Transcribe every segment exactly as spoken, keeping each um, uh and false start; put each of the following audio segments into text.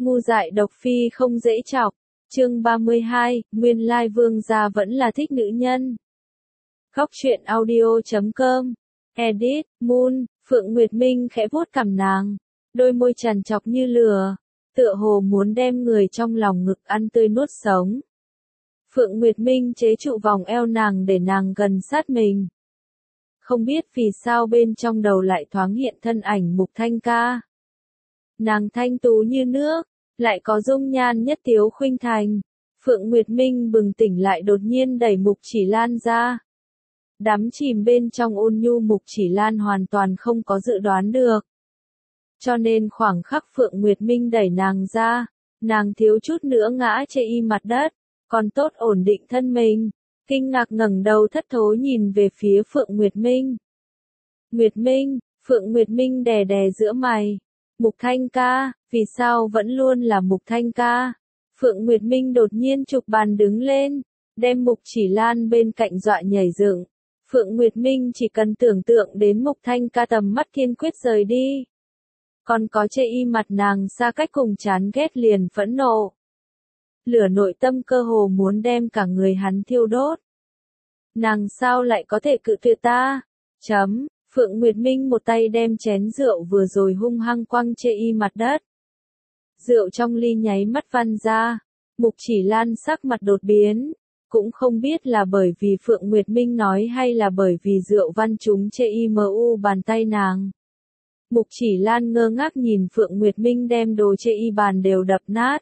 Ngu dại độc phi không dễ chọc. Chương ba mươi hai, nguyên lai vương gia vẫn là thích nữ nhân. Góc truyện audio chấm com. Edit, Moon, Phượng Nguyệt Minh khẽ vuốt cằm nàng. Đôi môi tràn trọc như lửa. Tựa hồ muốn đem người trong lòng ngực ăn tươi nuốt sống. Phượng Nguyệt Minh chế trụ vòng eo nàng để nàng gần sát mình. Không biết vì sao bên trong đầu lại thoáng hiện thân ảnh Mục Thanh Ca. Nàng thanh tú như nước, lại có dung nhan nhất tiếu khuynh thành. Phượng Nguyệt Minh bừng tỉnh lại đột nhiên đẩy Mục Chỉ Lan ra. Đắm chìm bên trong ôn nhu Mục Chỉ Lan hoàn toàn không có dự đoán được. Cho nên khoảng khắc Phượng Nguyệt Minh đẩy nàng ra, nàng thiếu chút nữa ngã chê y mặt đất, còn tốt ổn định thân mình, kinh ngạc ngẩng đầu thất thố nhìn về phía Phượng Nguyệt Minh. Nguyệt Minh, Phượng Nguyệt Minh đè đè giữa mày. Mục Thanh Ca, vì sao vẫn luôn là Mục Thanh Ca? Phượng Nguyệt Minh đột nhiên chụp bàn đứng lên, đem Mục Chỉ Lan bên cạnh dọa nhảy dựng. Phượng Nguyệt Minh chỉ cần tưởng tượng đến Mục Thanh Ca tầm mắt kiên quyết rời đi. Còn có chê y mặt nàng xa cách cùng chán ghét liền phẫn nộ. Lửa nội tâm cơ hồ muốn đem cả người hắn thiêu đốt. Nàng sao lại có thể cự tuyệt ta? Chấm. Phượng Nguyệt Minh một tay đem chén rượu vừa rồi hung hăng quăng chê y mặt đất. Rượu trong ly nháy mắt văng ra. Mục Chỉ Lan sắc mặt đột biến. Cũng không biết là bởi vì Phượng Nguyệt Minh nói hay là bởi vì rượu văn trúng chê y mu bàn tay nàng. Mục Chỉ Lan ngơ ngác nhìn Phượng Nguyệt Minh đem đồ chê y bàn đều đập nát.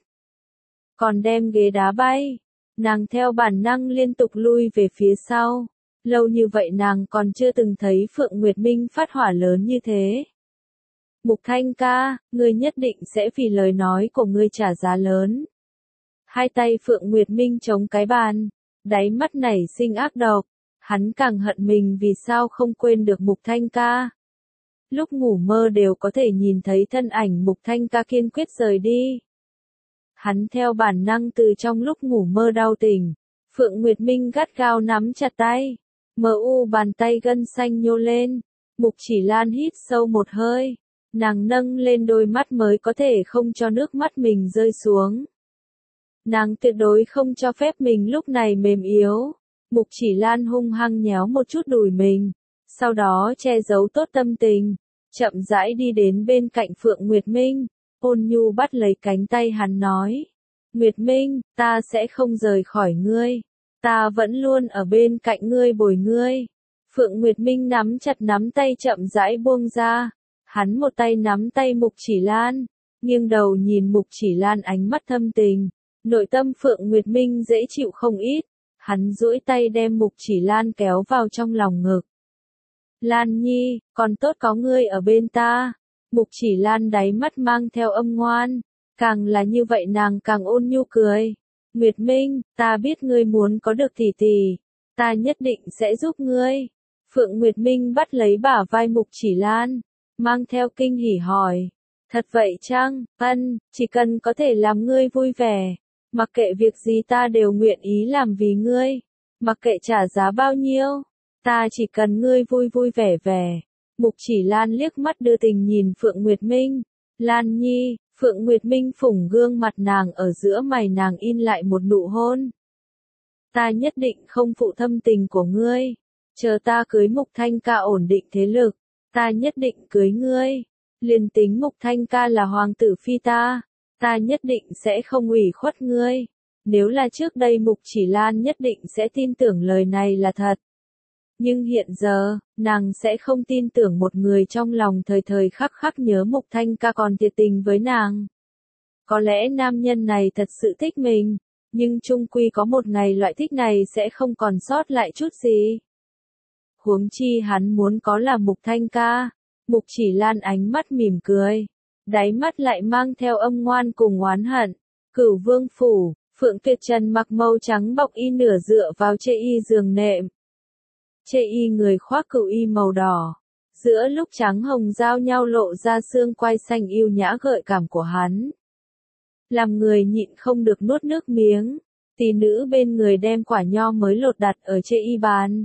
Còn đem ghế đá bay. Nàng theo bản năng liên tục lui về phía sau. Lâu như vậy nàng còn chưa từng thấy Phượng Nguyệt Minh phát hỏa lớn như thế. Mục Thanh Ca, ngươi nhất định sẽ vì lời nói của ngươi trả giá lớn. Hai tay Phượng Nguyệt Minh chống cái bàn, đáy mắt nảy sinh ác độc. Hắn càng hận mình vì sao không quên được Mục Thanh Ca. Lúc ngủ mơ đều có thể nhìn thấy thân ảnh Mục Thanh Ca kiên quyết rời đi. Hắn theo bản năng từ trong lúc ngủ mơ đau tỉnh. Phượng Nguyệt Minh gắt gao nắm chặt tay. Mu bàn tay gân xanh nhô lên. Mục Chỉ Lan hít sâu một hơi. Nàng nâng lên đôi mắt mới có thể không cho nước mắt mình rơi xuống. Nàng tuyệt đối không cho phép mình lúc này mềm yếu. Mục Chỉ Lan hung hăng nhéo một chút đùi mình. Sau đó che giấu tốt tâm tình. Chậm rãi đi đến bên cạnh Phượng Nguyệt Minh. Ôn nhu bắt lấy cánh tay hắn nói. Nguyệt Minh, ta sẽ không rời khỏi ngươi. Ta vẫn luôn ở bên cạnh ngươi bồi ngươi. Phượng Nguyệt Minh nắm chặt nắm tay chậm rãi buông ra. Hắn một tay nắm tay Mục Chỉ Lan. Nghiêng đầu nhìn Mục Chỉ Lan ánh mắt thâm tình. Nội tâm Phượng Nguyệt Minh dễ chịu không ít. Hắn duỗi tay đem Mục Chỉ Lan kéo vào trong lòng ngực. Lan Nhi, còn tốt có ngươi ở bên ta. Mục Chỉ Lan đáy mắt mang theo âm ngoan. Càng là như vậy nàng càng ôn nhu cười. Nguyệt Minh, ta biết ngươi muốn có được tỷ tỷ. Ta nhất định sẽ giúp ngươi. Phượng Nguyệt Minh bắt lấy bả vai Mục Chỉ Lan. Mang theo kinh hỉ hỏi. Thật vậy chăng? Ân, chỉ cần có thể làm ngươi vui vẻ. Mặc kệ việc gì ta đều nguyện ý làm vì ngươi. Mặc kệ trả giá bao nhiêu. Ta chỉ cần ngươi vui vui vẻ vẻ. Mục Chỉ Lan liếc mắt đưa tình nhìn Phượng Nguyệt Minh. Lan Nhi, Phượng Nguyệt Minh phủng gương mặt nàng ở giữa mày nàng in lại một nụ hôn. Ta nhất định không phụ thâm tình của ngươi. Chờ ta cưới Mục Thanh Ca ổn định thế lực. Ta nhất định cưới ngươi. Liền tính Mục Thanh Ca là hoàng tử phi ta. Ta nhất định sẽ không ủy khuất ngươi. Nếu là trước đây Mục Chỉ Lan nhất định sẽ tin tưởng lời này là thật. Nhưng hiện giờ, nàng sẽ không tin tưởng một người trong lòng thời thời khắc khắc nhớ Mục Thanh Ca còn thiệt tình với nàng. Có lẽ nam nhân này thật sự thích mình, nhưng chung quy có một ngày loại thích này sẽ không còn sót lại chút gì. Huống chi hắn muốn có là Mục Thanh Ca. Mục Chỉ Lan ánh mắt mỉm cười, đáy mắt lại mang theo âm ngoan cùng oán hận. Cửu Vương phủ, Phượng Tuyệt Trần mặc màu trắng bọc y nửa dựa vào chê y giường nệm. Chê y người khoác cửu y màu đỏ. Giữa lúc trắng hồng giao nhau lộ ra xương quai xanh yêu nhã gợi cảm của hắn. Làm người nhịn không được nuốt nước miếng. Tỷ nữ bên người đem quả nho mới lột đặt ở chê y bàn.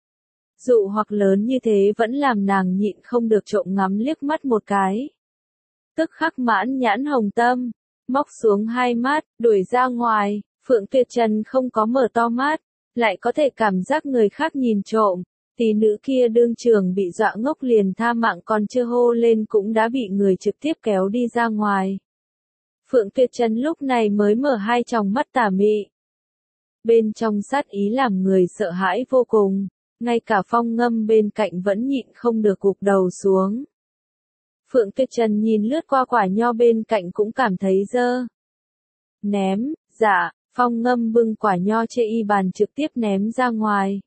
Dụ hoặc lớn như thế vẫn làm nàng nhịn không được trộm ngắm liếc mắt một cái. Tức khắc mãn nhãn hồng tâm. móc xuống hai mắt, đuổi ra ngoài. Phượng Tuyệt Trần không có mở to mắt, lại có thể cảm giác người khác nhìn trộm. Tỷ nữ kia đương trường bị dọa ngốc liền tha mạng còn chưa hô lên cũng đã bị người trực tiếp kéo đi ra ngoài. Phượng Tuyệt Trần lúc này mới mở hai tròng mắt tà mị. Bên trong sát ý làm người sợ hãi vô cùng, ngay cả Phong Ngâm bên cạnh vẫn nhịn không được gục đầu xuống. Phượng Tuyệt Trần nhìn lướt qua quả nho bên cạnh cũng cảm thấy dơ. Ném, dạ, Phong Ngâm bưng quả nho chê y bàn trực tiếp ném ra ngoài.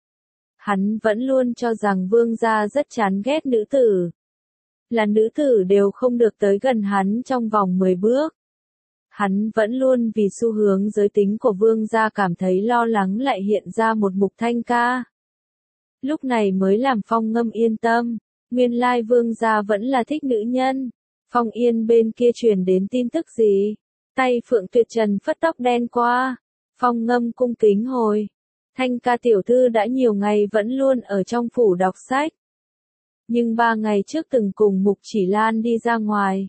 Hắn vẫn luôn cho rằng vương gia rất chán ghét nữ tử. Là nữ tử đều không được tới gần hắn trong vòng mười bước. Hắn vẫn luôn vì xu hướng giới tính của vương gia cảm thấy lo lắng lại hiện ra một Mục Thanh Ca. Lúc này mới làm Phong Ngâm yên tâm, nguyên lai vương gia vẫn là thích nữ nhân. Phong Yên bên kia truyền đến tin tức gì? Tay Phượng Tuyệt Trần phất tóc đen qua. Phong Ngâm cung kính hồi. Thanh Ca tiểu thư đã nhiều ngày vẫn luôn ở trong phủ đọc sách. Nhưng ba ngày trước từng cùng Mục Chỉ Lan đi ra ngoài.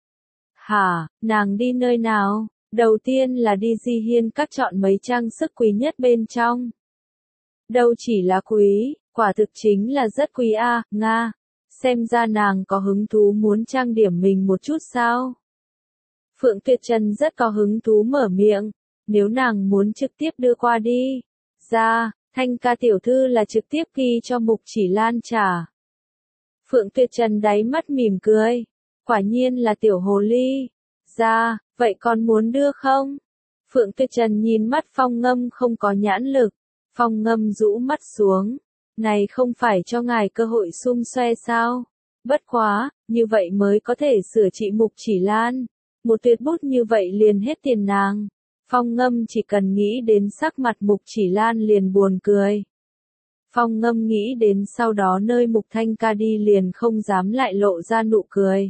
Hả, nàng đi nơi nào? Đầu tiên là đi Di Hiên Các chọn mấy trang sức quý nhất bên trong. Đâu chỉ là quý, quả thực chính là rất quý a, à, Nga. Xem ra nàng có hứng thú muốn trang điểm mình một chút sao? Phượng Tuyệt Trần rất có hứng thú mở miệng, nếu nàng muốn trực tiếp đưa qua đi. Ra, Thanh Ca tiểu thư là trực tiếp ghi cho Mục Chỉ Lan trả. Phượng Tuyệt Trần đáy mắt mỉm cười, quả nhiên là tiểu hồ ly. Ra, vậy còn muốn đưa không? Phượng Tuyệt Trần nhìn mắt Phong Ngâm không có nhãn lực, Phong Ngâm rũ mắt xuống, này không phải cho ngài cơ hội xung xoe sao? Bất quá, như vậy mới có thể sửa trị Mục Chỉ Lan. Một tuyệt bút như vậy liền hết tiền nàng. Phong Ngâm chỉ cần nghĩ đến sắc mặt Mục Chỉ Lan liền buồn cười. Phong Ngâm nghĩ đến sau đó nơi Mục Thanh Ca đi liền không dám lại lộ ra nụ cười.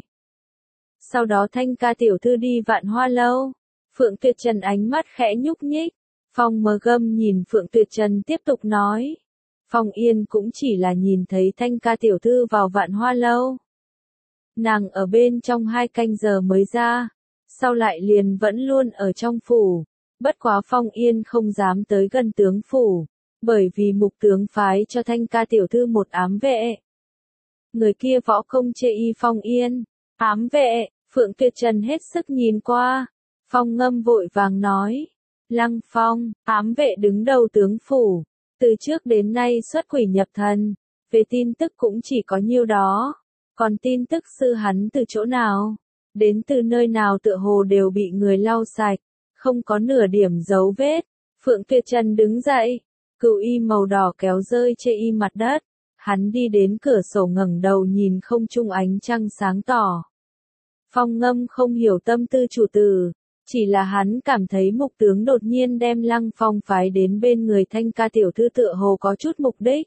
Sau đó Thanh Ca tiểu thư đi Vạn Hoa lâu. Phượng Tuyệt Trần ánh mắt khẽ nhúc nhích. Phong Mơ Gâm nhìn Phượng Tuyệt Trần tiếp tục nói. Phong Yên cũng chỉ là nhìn thấy Thanh Ca tiểu thư vào Vạn Hoa lâu. Nàng ở bên trong hai canh giờ mới ra. Sau lại liền vẫn luôn ở trong phủ. Bất quá Phong Yên không dám tới gần tướng phủ. Bởi vì Mục tướng phái cho Thanh Ca tiểu thư một ám vệ. Người kia võ công chê y Phong Yên. Ám vệ, Phượng Tuyệt Trần hết sức nhìn qua. Phong Ngâm vội vàng nói. Lăng Phong, ám vệ đứng đầu tướng phủ. Từ trước đến nay xuất quỷ nhập thần. Về tin tức cũng chỉ có nhiêu đó. Còn tin tức sư hắn từ chỗ nào? Đến từ nơi nào tựa hồ đều bị người lau sạch. Không có nửa điểm dấu vết. Phượng Tuyệt Trần đứng dậy. Cựu y màu đỏ kéo rơi chê y mặt đất. Hắn đi đến cửa sổ ngẩng đầu nhìn không trung ánh trăng sáng tỏ. Phong Ngâm không hiểu tâm tư chủ tử. Chỉ là hắn cảm thấy Mục tướng đột nhiên đem Lăng Phong phái đến bên người Thanh Ca tiểu thư tựa hồ có chút mục đích.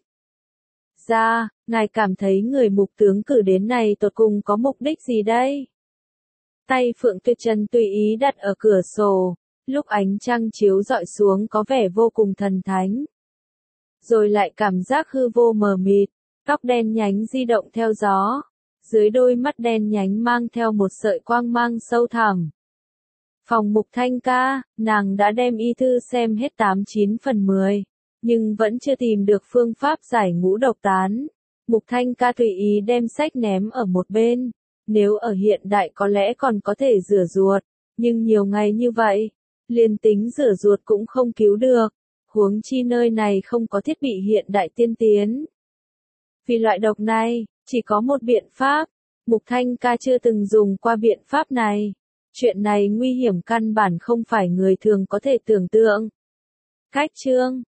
Ra, ngài cảm thấy người Mục tướng cử đến này tột cùng có mục đích gì đây? Tay Phượng Tuyệt Trần tùy ý đặt ở cửa sổ. Lúc ánh trăng chiếu rọi xuống có vẻ vô cùng thần thánh. Rồi lại cảm giác hư vô mờ mịt, tóc đen nhánh di động theo gió. Dưới đôi mắt đen nhánh mang theo một sợi quang mang sâu thẳm. Phòng Mục Thanh Ca, nàng đã đem y thư xem hết tám chín phần mười, nhưng vẫn chưa tìm được phương pháp giải ngũ độc tán. Mục Thanh Ca tùy ý đem sách ném ở một bên. Nếu ở hiện đại có lẽ còn có thể rửa ruột, nhưng nhiều ngày như vậy, liền tính rửa ruột cũng không cứu được. Huống chi nơi này không có thiết bị hiện đại tiên tiến. Vì loại độc này, chỉ có một biện pháp. Mục Thanh Ca chưa từng dùng qua biện pháp này. Chuyện này nguy hiểm căn bản không phải người thường có thể tưởng tượng. Cách chương